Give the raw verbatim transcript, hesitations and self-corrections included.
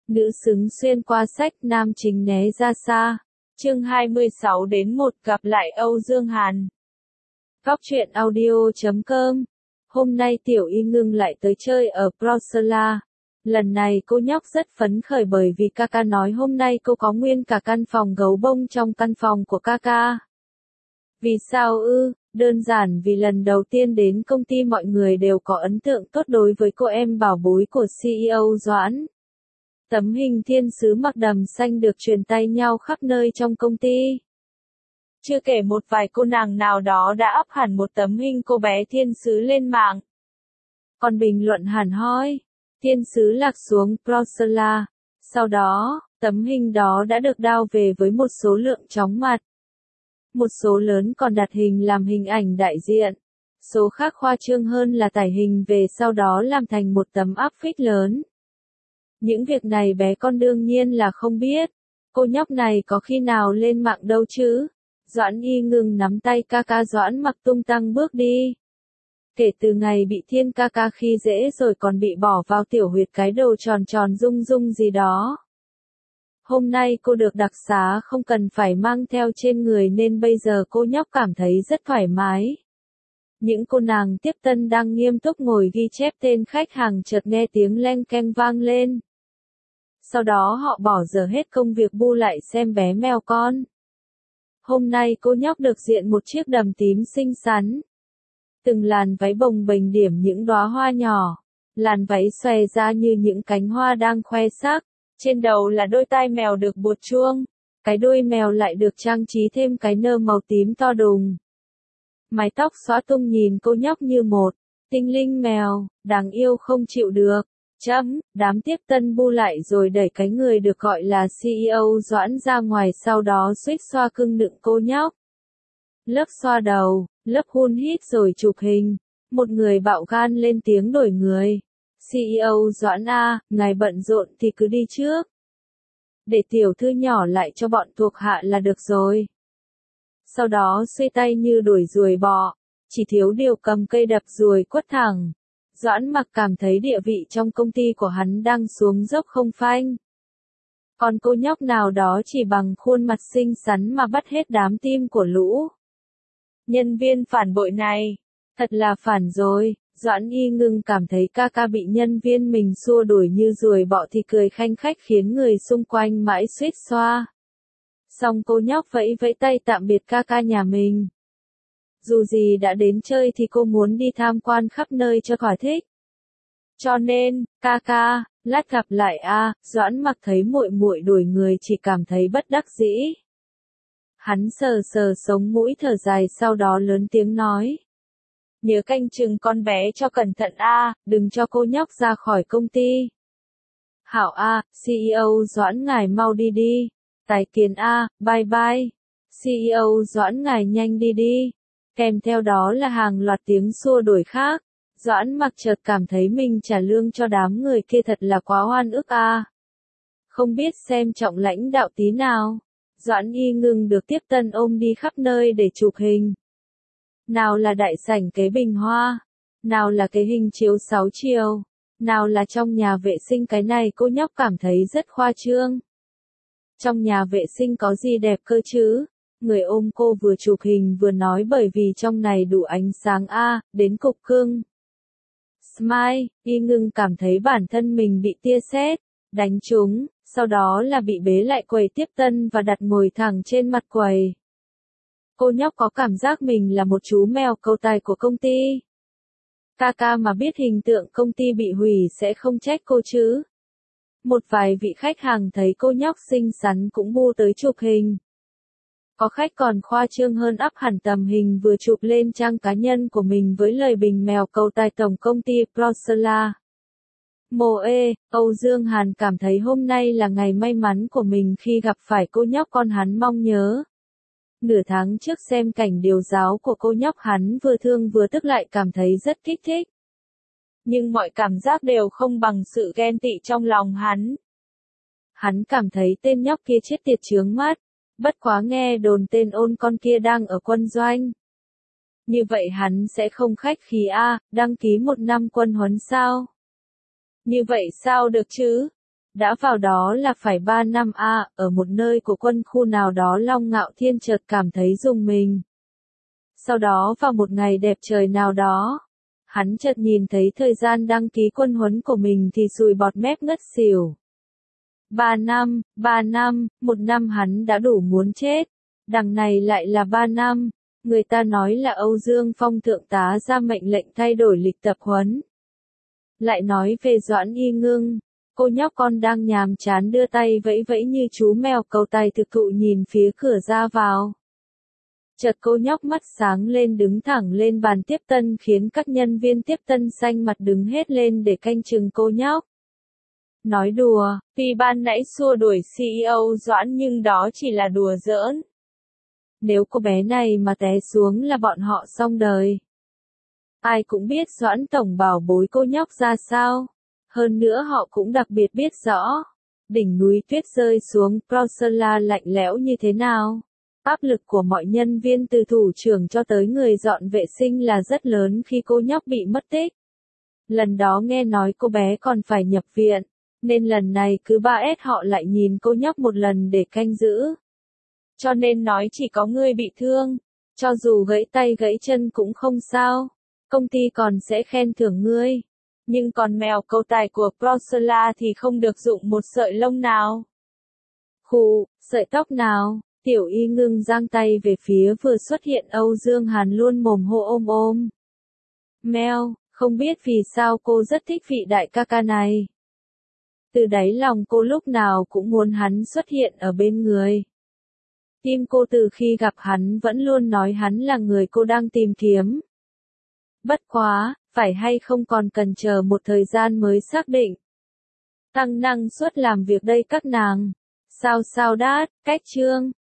Nữ xứng xuyên qua sách nam chính né ra xa. Chương hai mươi sáu đến một gặp lại Âu Dương Hàn. Góc truyện audio chấm com. Hôm nay Tiểu Y Ngưng lại tới chơi ở Brosela. Lần này cô nhóc rất phấn khởi bởi vì Kaka nói hôm nay cô có nguyên cả căn phòng gấu bông trong căn phòng của Kaka. Vì sao ư? Đơn giản vì lần đầu tiên đến công ty mọi người đều có ấn tượng tốt đối với cô em bảo bối của xê e ô Doãn. Tấm hình thiên sứ mặc đầm xanh được truyền tay nhau khắp nơi trong công ty. Chưa kể một vài cô nàng nào đó đã up hẳn một tấm hình cô bé thiên sứ lên mạng. Còn bình luận hẳn hoi, thiên sứ lạc xuống Brosela. Sau đó, tấm hình đó đã được đao về với một số lượng chóng mặt. Một số lớn còn đặt hình làm hình ảnh đại diện. Số khác khoa trương hơn là tải hình về sau đó làm thành một tấm áp phích lớn. Những việc này bé con đương nhiên là không biết. Cô nhóc này có khi nào lên mạng đâu chứ. Doãn Y Ngưng nắm tay Kaka Doãn mặc tung tăng bước đi. Kể từ ngày bị thiên Kaka khi dễ rồi còn bị bỏ vào tiểu huyệt cái đầu tròn tròn rung rung gì đó. Hôm nay cô được đặc xá không cần phải mang theo trên người nên bây giờ cô nhóc cảm thấy rất thoải mái. Những cô nàng tiếp tân đang nghiêm túc ngồi ghi chép tên khách hàng chợt nghe tiếng leng keng vang lên. Sau đó họ bỏ dở hết công việc bu lại xem bé mèo con. Hôm nay cô nhóc được diện một chiếc đầm tím xinh xắn. Từng làn váy bồng bềnh điểm những đóa hoa nhỏ. Làn váy xòe ra như những cánh hoa đang khoe sắc. Trên đầu là đôi tai mèo được buộc chuông. Cái đuôi mèo lại được trang trí thêm cái nơ màu tím to đùng. Mái tóc xõa tung nhìn cô nhóc như một tinh linh mèo, đáng yêu không chịu được. Chấm, đám tiếp tân bu lại rồi đẩy cái người được gọi là xê e ô Doãn ra ngoài sau đó suýt xoa cưng nựng cô nhóc. Lớp xoa đầu, lớp hun hít rồi chụp hình. Một người bạo gan lên tiếng đổi người. xê e ô Doãn A, ngài bận rộn thì cứ đi trước. Để tiểu thư nhỏ lại cho bọn thuộc hạ là được rồi. Sau đó xuê tay như đuổi ruồi bọ, chỉ thiếu điều cầm cây đập ruồi quất thẳng. Doãn Mặc cảm thấy địa vị trong công ty của hắn đang xuống dốc không phanh. Còn cô nhóc nào đó chỉ bằng khuôn mặt xinh xắn mà bắt hết đám tim của lũ nhân viên phản bội này. Thật là phản rồi. Doãn Y Ngưng cảm thấy Kaka bị nhân viên mình xua đuổi như ruồi bọ thì cười khanh khách khiến người xung quanh mãi suýt xoa. Xong cô nhóc vẫy vẫy tay tạm biệt Kaka nhà mình. Dù gì đã đến chơi thì cô muốn đi tham quan khắp nơi cho thỏa thích. Cho nên, Kaka, lát gặp lại a. Doãn Mặc thấy muội muội đuổi người chỉ cảm thấy bất đắc dĩ. Hắn sờ sờ sống mũi thở dài sau đó lớn tiếng nói. Nhớ canh chừng con bé cho cẩn thận a, đừng cho cô nhóc ra khỏi công ty. Hảo a, xê e ô Doãn ngài mau đi đi. Tái kiến a, bye bye. xê e ô Doãn ngài nhanh đi đi. Kèm theo đó là hàng loạt tiếng xua đuổi khác. Doãn Mặc chợt cảm thấy mình trả lương cho đám người kia thật là quá oan ức a. Không biết xem trọng lãnh đạo tí nào. Doãn Y Ngưng được tiếp tân ôm đi khắp nơi để chụp hình. Nào là đại sảnh kế bình hoa, nào là cái hình chiếu sáu chiều, nào là trong nhà vệ sinh, cái này cô nhóc cảm thấy rất khoa trương. Trong nhà vệ sinh có gì đẹp cơ chứ? Người ôm cô vừa chụp hình vừa nói bởi vì trong này đủ ánh sáng a, đến cục cưng. Smile, Y Ngưng cảm thấy bản thân mình bị tia sét đánh trúng, sau đó là bị bế lại quầy tiếp tân và đặt ngồi thẳng trên mặt quầy. Cô nhóc có cảm giác mình là một chú mèo cầu tài của công ty. Kaka mà biết hình tượng công ty bị hủy sẽ không trách cô chứ. Một vài vị khách hàng thấy cô nhóc xinh xắn cũng bu tới chụp hình. Có khách còn khoa trương hơn up hẳn tầm hình vừa chụp lên trang cá nhân của mình với lời bình mèo cầu tài tổng công ty Brosela. Mồ ê, Âu Dương Hàn cảm thấy hôm nay là ngày may mắn của mình khi gặp phải cô nhóc con hắn mong nhớ. Nửa tháng trước xem cảnh điều giáo của cô nhóc hắn vừa thương vừa tức lại cảm thấy rất kích thích. Nhưng mọi cảm giác đều không bằng sự ghen tị trong lòng hắn. Hắn cảm thấy tên nhóc kia chết tiệt chướng mắt. Bất quá nghe đồn tên ôn con kia đang ở quân doanh. Như vậy hắn sẽ không khách khí a, đăng ký một năm quân huấn sao? Như vậy sao được chứ? Đã vào đó là phải ba năm a, à, ở một nơi của quân khu nào đó Long Ngạo Thiên chợt cảm thấy rùng mình. Sau đó vào một ngày đẹp trời nào đó, hắn chợt nhìn thấy thời gian đăng ký quân huấn của mình thì sùi bọt mép ngất xỉu. Ba năm, ba năm, một năm hắn đã đủ muốn chết. Đằng này lại là ba năm. Người ta nói là Âu Dương Phong thượng tá ra mệnh lệnh thay đổi lịch tập huấn. Lại nói về Doãn Y Ngưng, cô nhóc con đang nhàm chán đưa tay vẫy vẫy như chú mèo cầu tài thực thụ nhìn phía cửa ra vào. Chợt cô nhóc mắt sáng lên đứng thẳng lên bàn tiếp tân khiến các nhân viên tiếp tân xanh mặt đứng hết lên để canh chừng cô nhóc. Nói đùa, tuy ban nãy xua đuổi xê e ô Doãn nhưng đó chỉ là đùa giỡn. Nếu cô bé này mà té xuống là bọn họ xong đời. Ai cũng biết Doãn tổng bảo bối cô nhóc ra sao. Hơn nữa họ cũng đặc biệt biết rõ. Đỉnh núi tuyết rơi xuống Prusella lạnh lẽo như thế nào. Áp lực của mọi nhân viên từ thủ trưởng cho tới người dọn vệ sinh là rất lớn khi cô nhóc bị mất tích. Lần đó nghe nói cô bé còn phải nhập viện, nên lần này cứ ba S họ lại nhìn cô nhóc một lần để canh giữ. Cho nên nói chỉ có ngươi bị thương, cho dù gãy tay gãy chân cũng không sao, công ty còn sẽ khen thưởng ngươi. Nhưng còn mèo cầu tài của Prusella thì không được dụng một sợi lông nào. Khụ, sợi tóc nào? Tiểu Y Ngưng giang tay về phía vừa xuất hiện Âu Dương Hàn luôn mồm hô ôm ôm. Mèo, không biết vì sao cô rất thích vị đại ca ca này. Từ đáy lòng cô lúc nào cũng muốn hắn xuất hiện ở bên người. Tim cô từ khi gặp hắn vẫn luôn nói hắn là người cô đang tìm kiếm. Bất quá, phải hay không còn cần chờ một thời gian mới xác định. Tăng năng suất làm việc đây các nàng. Sao sao đát, cách chương.